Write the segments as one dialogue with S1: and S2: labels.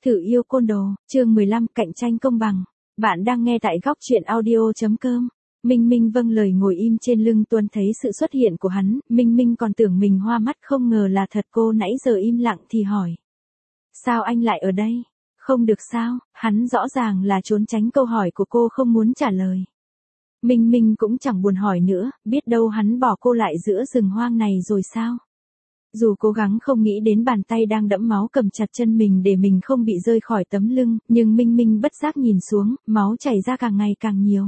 S1: Thử yêu côn đồ, chương 15, cạnh tranh công bằng. Bạn đang nghe tại góc truyện audio.com. Minh Minh vâng lời ngồi im trên lưng Tuân, thấy sự xuất hiện của hắn, Minh Minh còn tưởng mình hoa mắt, không ngờ là thật. Cô nãy giờ im lặng thì hỏi. Sao anh lại ở đây? Không được sao? Hắn rõ ràng là trốn tránh câu hỏi của cô, không muốn trả lời. Minh Minh cũng chẳng buồn hỏi nữa, biết đâu hắn bỏ cô lại giữa rừng hoang này rồi sao? Dù cố gắng không nghĩ đến bàn tay đang đẫm máu cầm chặt chân mình để mình không bị rơi khỏi tấm lưng, nhưng Minh Minh bất giác nhìn xuống, máu chảy ra càng ngày càng nhiều.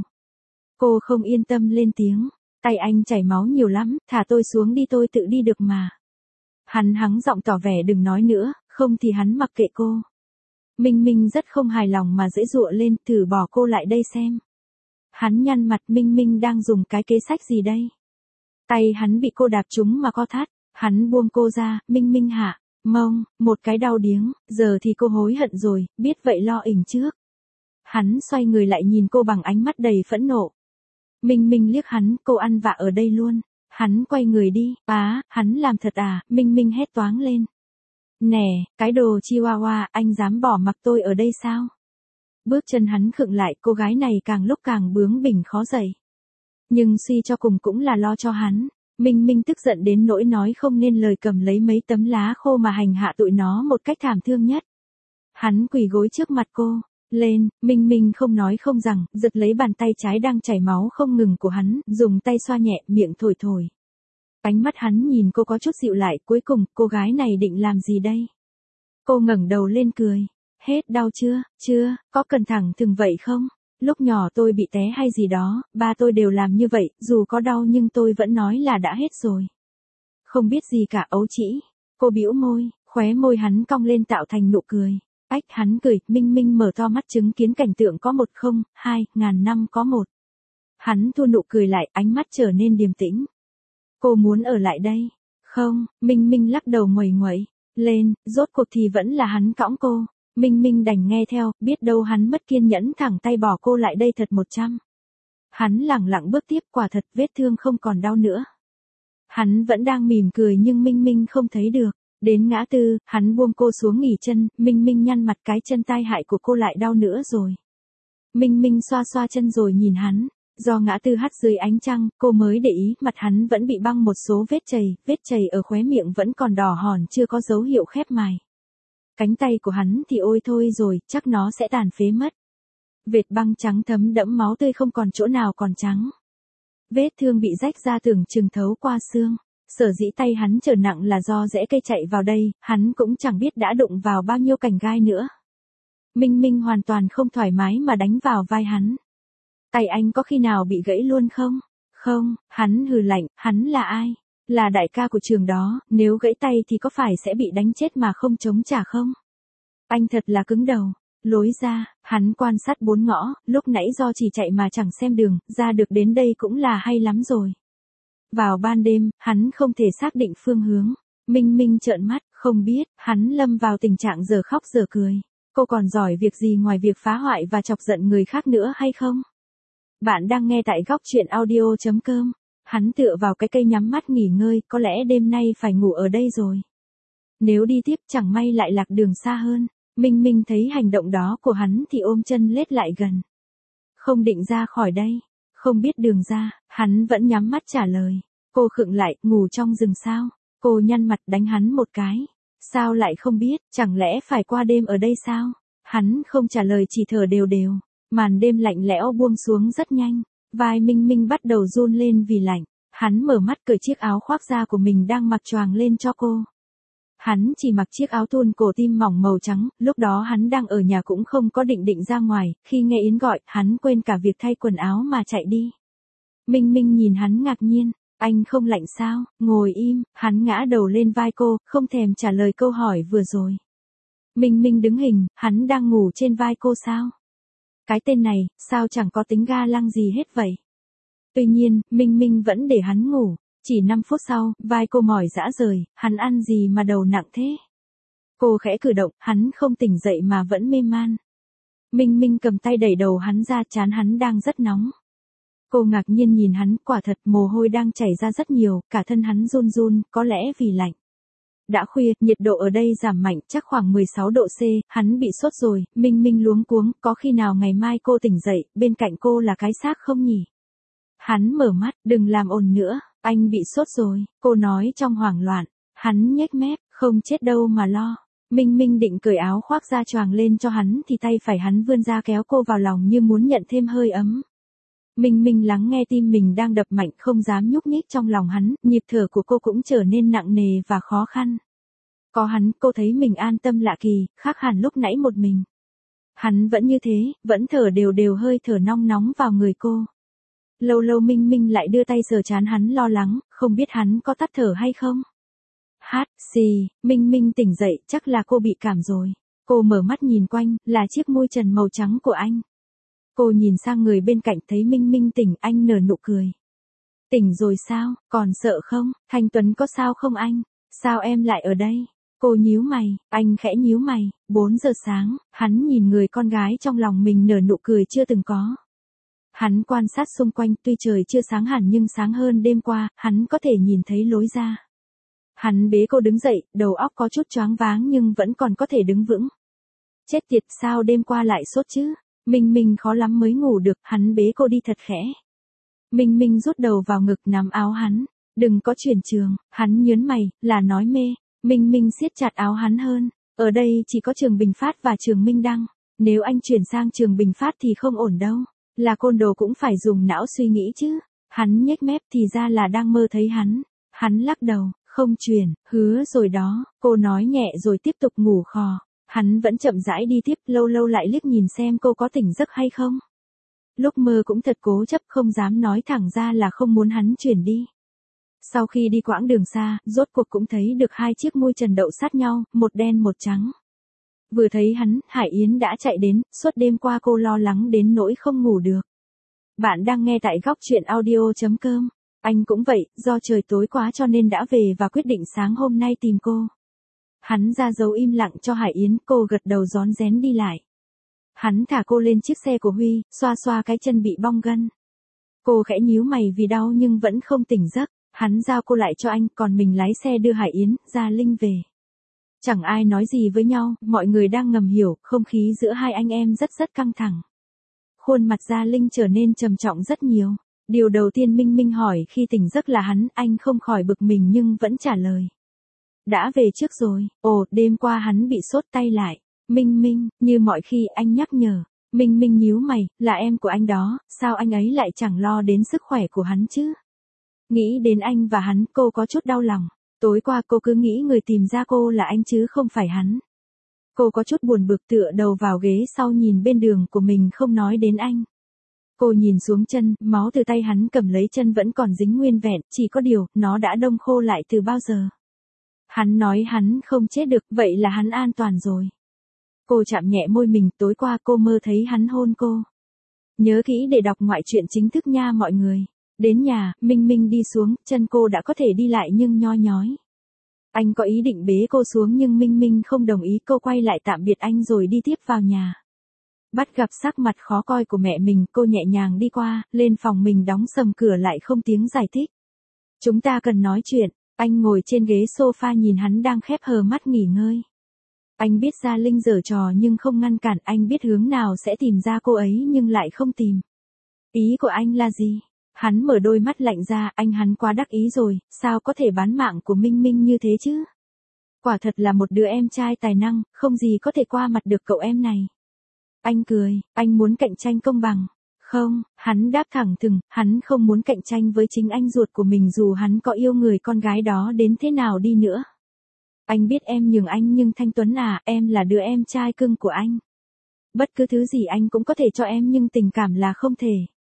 S1: Cô không yên tâm lên tiếng, tay anh chảy máu nhiều lắm, thả tôi xuống đi, tôi tự đi được mà. Hắn hắng giọng tỏ vẻ đừng nói nữa, không thì hắn mặc kệ cô. Minh Minh rất không hài lòng mà giãy giụa lên, thử bỏ cô lại đây xem. Hắn nhăn mặt, Minh Minh đang dùng cái kế sách gì đây? Tay hắn bị cô đạp trúng mà co thắt. Hắn buông cô ra, Minh Minh hạ, mông, một cái đau điếng, giờ thì cô hối hận rồi, biết vậy lo ỉnh trước. Hắn xoay người lại nhìn cô bằng ánh mắt đầy phẫn nộ. Minh Minh liếc hắn, cô ăn vạ ở đây luôn. Hắn quay người đi, hắn làm thật à? Minh Minh hét toáng lên. Nè, cái đồ chihuahua, anh dám bỏ mặc tôi ở đây sao? Bước chân hắn khựng lại, cô gái này càng lúc càng bướng bỉnh khó dậy. Nhưng suy cho cùng cũng là lo cho hắn. Minh Minh tức giận đến nỗi nói không nên lời, cầm lấy mấy tấm lá khô mà hành hạ tụi nó một cách thảm thương nhất. Hắn quỳ gối trước mặt cô, lên, Minh Minh không nói không rằng, giật lấy bàn tay trái đang chảy máu không ngừng của hắn, dùng tay xoa nhẹ, miệng thổi thổi. Ánh mắt hắn nhìn cô có chút dịu lại, cuối cùng, cô gái này định làm gì đây? Cô ngẩng đầu lên cười, hết đau chưa, có cần thẳng thừng vậy không? Lúc nhỏ tôi bị té hay gì đó, ba tôi đều làm như vậy, dù có đau nhưng tôi vẫn nói là đã hết rồi. Không biết gì cả, ấu trĩ. Cô bĩu môi, khóe môi hắn cong lên tạo thành nụ cười. Ách, hắn cười, Minh Minh mở to mắt chứng kiến cảnh tượng có 102.000 năm có một. Hắn thu nụ cười lại, ánh mắt trở nên điềm tĩnh. Cô muốn ở lại đây? Không, Minh Minh lắc đầu nguẩy nguẩy. Lên, rốt cuộc thì vẫn là hắn cõng cô. Minh Minh đành nghe theo, biết đâu hắn mất kiên nhẫn thẳng tay bỏ cô lại đây thật 100. Hắn lẳng lặng bước tiếp, quả thật vết thương không còn đau nữa. Hắn vẫn đang mỉm cười nhưng Minh Minh không thấy được. Đến ngã tư, hắn buông cô xuống nghỉ chân, Minh Minh nhăn mặt, cái chân tai hại của cô lại đau nữa rồi. Minh Minh xoa xoa chân rồi nhìn hắn. Do ngã tư hắt dưới ánh trăng, cô mới để ý, mặt hắn vẫn bị băng một số vết chảy ở khóe miệng vẫn còn đỏ hòn, chưa có dấu hiệu khép mài. Cánh tay của hắn thì ôi thôi rồi, chắc nó sẽ tàn phế mất. Vệt băng trắng thấm đẫm máu tươi, không còn chỗ nào còn trắng. Vết thương bị rách ra tưởng chừng thấu qua xương. Sở dĩ tay hắn trở nặng là do rễ cây chạy vào đây, hắn cũng chẳng biết đã đụng vào bao nhiêu cành gai nữa. Minh Minh hoàn toàn không thoải mái mà đánh vào vai hắn. Tay anh có khi nào bị gãy luôn không? Không, hắn hừ lạnh, hắn là ai? Là đại ca của trường đó, nếu gãy tay thì có phải sẽ bị đánh chết mà không chống trả không? Anh thật là cứng đầu. Lối ra, hắn quan sát bốn ngõ, lúc nãy do chỉ chạy mà chẳng xem đường, ra được đến đây cũng là hay lắm rồi. Vào ban đêm, hắn không thể xác định phương hướng. Minh Minh trợn mắt, không biết, hắn lâm vào tình trạng giờ khóc giờ cười. Cô còn giỏi việc gì ngoài việc phá hoại và chọc giận người khác nữa hay không? Bạn đang nghe tại góc truyện audio.com. Hắn tựa vào cái cây nhắm mắt nghỉ ngơi, có lẽ đêm nay phải ngủ ở đây rồi. Nếu đi tiếp chẳng may lại lạc đường xa hơn. Minh Minh thấy hành động đó của hắn thì ôm chân lết lại gần. Không định ra khỏi đây, không biết đường ra, hắn vẫn nhắm mắt trả lời. Cô khựng lại, ngủ trong rừng sao? Cô nhăn mặt đánh hắn một cái. Sao lại không biết, chẳng lẽ phải qua đêm ở đây sao? Hắn không trả lời, chỉ thở đều đều. Màn đêm lạnh lẽo buông xuống rất nhanh. Vai Minh Minh bắt đầu run lên vì lạnh. Hắn mở mắt cởi chiếc áo khoác da của mình đang mặc choàng lên cho cô. Hắn chỉ mặc chiếc áo thun cổ tim mỏng màu trắng, lúc đó hắn đang ở nhà cũng không có định ra ngoài, khi nghe Yến gọi, hắn quên cả việc thay quần áo mà chạy đi. Minh Minh nhìn hắn ngạc nhiên, anh không lạnh sao? Ngồi im, hắn ngã đầu lên vai cô, không thèm trả lời câu hỏi vừa rồi. Minh Minh đứng hình, hắn đang ngủ trên vai cô sao? Cái tên này, sao chẳng có tính ga lăng gì hết vậy? Tuy nhiên, Minh Minh vẫn để hắn ngủ. Chỉ 5 phút sau, vai cô mỏi rã rời, hắn ăn gì mà đầu nặng thế? Cô khẽ cử động, hắn không tỉnh dậy mà vẫn mê man. Minh Minh cầm tay đẩy đầu hắn ra, trán hắn đang rất nóng. Cô ngạc nhiên nhìn hắn, quả thật mồ hôi đang chảy ra rất nhiều, cả thân hắn run run, có lẽ vì lạnh. Đã khuya, nhiệt độ ở đây giảm mạnh, chắc khoảng 16 độ C, hắn bị sốt rồi, Minh Minh luống cuống, có khi nào ngày mai cô tỉnh dậy, bên cạnh cô là cái xác không nhỉ? Hắn mở mắt, đừng làm ồn nữa, anh bị sốt rồi, cô nói trong hoảng loạn. Hắn nhếch mép, không chết đâu mà lo. Minh Minh định cởi áo khoác ra choàng lên cho hắn thì tay phải hắn vươn ra kéo cô vào lòng như muốn nhận thêm hơi ấm. Minh Minh lắng nghe tim mình đang đập mạnh không dám nhúc nhích trong lòng hắn, nhịp thở của cô cũng trở nên nặng nề và khó khăn. Có hắn, cô thấy mình an tâm lạ kỳ, khác hẳn lúc nãy một mình. Hắn vẫn như thế, vẫn thở đều đều hơi thở nong nóng vào người cô. Lâu lâu Minh Minh lại đưa tay sờ trán hắn lo lắng, không biết hắn có tắt thở hay không. Xì, Minh Minh tỉnh dậy, chắc là cô bị cảm rồi. Cô mở mắt nhìn quanh, là chiếc môi trần màu trắng của anh. Cô nhìn sang người bên cạnh thấy Minh Minh tỉnh, anh nở nụ cười. Tỉnh rồi sao, còn sợ không, Thanh Tuấn có sao không anh? Sao em lại ở đây? Cô nhíu mày, anh khẽ nhíu mày, 4 giờ sáng, hắn nhìn người con gái trong lòng mình nở nụ cười chưa từng có. Hắn quan sát xung quanh, tuy trời chưa sáng hẳn nhưng sáng hơn đêm qua, hắn có thể nhìn thấy lối ra. Hắn bế cô đứng dậy, đầu óc có chút choáng váng nhưng vẫn còn có thể đứng vững. Chết tiệt, sao đêm qua lại sốt chứ? Minh Minh khó lắm mới ngủ được, hắn bế cô đi thật khẽ. Minh Minh rút đầu vào ngực nắm áo hắn. Đừng có chuyển trường, hắn nhớn mày, là nói mê. Minh Minh siết chặt áo hắn hơn. Ở đây chỉ có trường Bình Phát và trường Minh Đăng. Nếu anh chuyển sang trường Bình Phát thì không ổn đâu. Là côn đồ cũng phải dùng não suy nghĩ chứ. Hắn nhếch mép thì ra là đang mơ thấy hắn. Hắn lắc đầu, không chuyển, hứa rồi đó. Cô nói nhẹ rồi tiếp tục ngủ khò. Hắn vẫn chậm rãi đi tiếp, lâu lâu lại liếc nhìn xem cô có tỉnh giấc hay không. Lúc mơ cũng thật cố chấp, không dám nói thẳng ra là không muốn hắn chuyển đi. Sau khi đi quãng đường xa, rốt cuộc cũng thấy được hai chiếc môi trần đậu sát nhau, một đen một trắng. Vừa thấy hắn, Hải Yến đã chạy đến, suốt đêm qua cô lo lắng đến nỗi không ngủ được. Bạn đang nghe tại góc truyện audio.com. Anh cũng vậy, do trời tối quá cho nên đã về và quyết định sáng hôm nay tìm cô. Hắn ra dấu im lặng cho Hải Yến, cô gật đầu rón rén đi lại. Hắn thả cô lên chiếc xe của Huy, xoa xoa cái chân bị bong gân. Cô khẽ nhíu mày vì đau nhưng vẫn không tỉnh giấc. Hắn giao cô lại cho anh, còn mình lái xe đưa Hải Yến, Gia Linh về. Chẳng ai nói gì với nhau, mọi người đang ngầm hiểu, không khí giữa hai anh em rất căng thẳng. Khuôn mặt Gia Linh trở nên trầm trọng rất nhiều. Điều đầu tiên Minh Minh hỏi khi tỉnh giấc là hắn, anh không khỏi bực mình nhưng vẫn trả lời. Đã về trước rồi, đêm qua hắn bị sốt tay lại. Minh Minh, như mọi khi anh nhắc nhở. Minh Minh nhíu mày, là em của anh đó, sao anh ấy lại chẳng lo đến sức khỏe của hắn chứ? Nghĩ đến anh và hắn, cô có chút đau lòng. Tối qua cô cứ nghĩ người tìm ra cô là anh chứ không phải hắn. Cô có chút buồn bực tựa đầu vào ghế sau nhìn bên đường của mình không nói đến anh. Cô nhìn xuống chân, máu từ tay hắn cầm lấy chân vẫn còn dính nguyên vẹn, chỉ có điều, nó đã đông khô lại từ bao giờ. Hắn nói hắn không chết được, vậy là hắn an toàn rồi. Cô chạm nhẹ môi mình, tối qua cô mơ thấy hắn hôn cô. Nhớ kỹ để đọc ngoại truyện chính thức nha mọi người. Đến nhà, Minh Minh đi xuống, chân cô đã có thể đi lại nhưng nhoi nhói. Anh có ý định bế cô xuống nhưng Minh Minh không đồng ý, cô quay lại tạm biệt anh rồi đi tiếp vào nhà. Bắt gặp sắc mặt khó coi của mẹ mình, cô nhẹ nhàng đi qua, lên phòng mình đóng sầm cửa lại không tiếng giải thích. Chúng ta cần nói chuyện, anh ngồi trên ghế sofa nhìn hắn đang khép hờ mắt nghỉ ngơi. Anh biết Gia Linh giở trò nhưng không ngăn cản, anh biết hướng nào sẽ tìm ra cô ấy nhưng lại không tìm. Ý của anh là gì? Hắn mở đôi mắt lạnh ra, hắn quá đắc ý rồi, sao có thể bán mạng của Minh Minh như thế chứ? Quả thật là một đứa em trai tài năng, không gì có thể qua mặt được cậu em này. Anh cười, anh muốn cạnh tranh công bằng. Không, hắn đáp thẳng thừng, hắn không muốn cạnh tranh với chính anh ruột của mình dù hắn có yêu người con gái đó đến thế nào đi nữa. Anh biết em nhường anh nhưng Thanh Tuấn à, em là đứa em trai cưng của anh. Bất cứ thứ gì anh cũng có thể cho em nhưng tình cảm là không thể.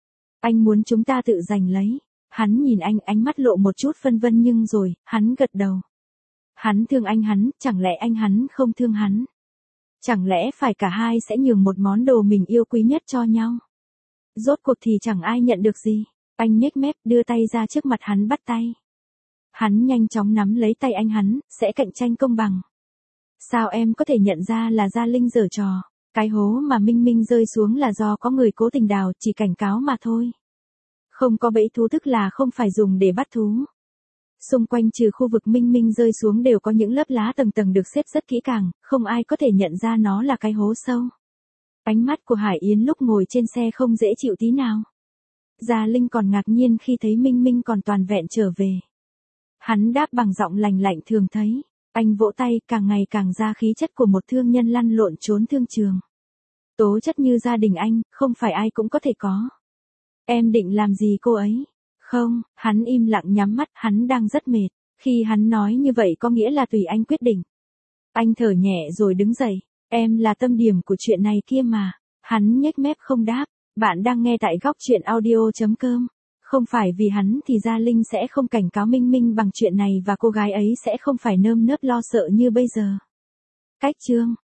S1: Anh muốn chúng ta tự giành lấy. Hắn nhìn anh, ánh mắt lộ một chút phân vân nhưng rồi, hắn gật đầu. Hắn thương anh hắn, chẳng lẽ hắn không thương hắn? Chẳng lẽ phải cả hai sẽ nhường một món đồ mình yêu quý nhất cho nhau? Rốt cuộc thì chẳng ai nhận được gì. Anh nhếch mép đưa tay ra trước mặt hắn bắt tay. Hắn nhanh chóng nắm lấy tay hắn, sẽ cạnh tranh công bằng. Sao em có thể nhận ra là Gia Linh giở trò? Cái hố mà Minh Minh rơi xuống là do có người cố tình đào, chỉ cảnh cáo mà thôi. Không có bẫy thú tức là không phải dùng để bắt thú. Xung quanh trừ khu vực Minh Minh rơi xuống đều có những lớp lá tầng tầng được xếp rất kỹ càng, không ai có thể nhận ra nó là cái hố sâu. Ánh mắt của Hải Yến lúc ngồi trên xe không dễ chịu tí nào. Gia Linh còn ngạc nhiên khi thấy Minh Minh còn toàn vẹn trở về. Hắn đáp bằng giọng lành lạnh thường thấy. Anh vỗ tay, càng ngày càng ra khí chất của một thương nhân lăn lộn trốn thương trường. Tố chất như gia đình anh, không phải ai cũng có thể có. Em định làm gì cô ấy? Không, hắn im lặng nhắm mắt, hắn đang rất mệt. Khi hắn nói như vậy có nghĩa là tùy anh quyết định. Anh thở nhẹ rồi đứng dậy. Em là tâm điểm của chuyện này kia mà. Hắn nhếch mép không đáp. Bạn đang nghe tại góc chuyện audio.com. Không phải vì hắn thì Gia Linh sẽ không cảnh cáo Minh Minh bằng chuyện này và cô gái ấy sẽ không phải nơm nớp lo sợ như bây giờ. Cách chương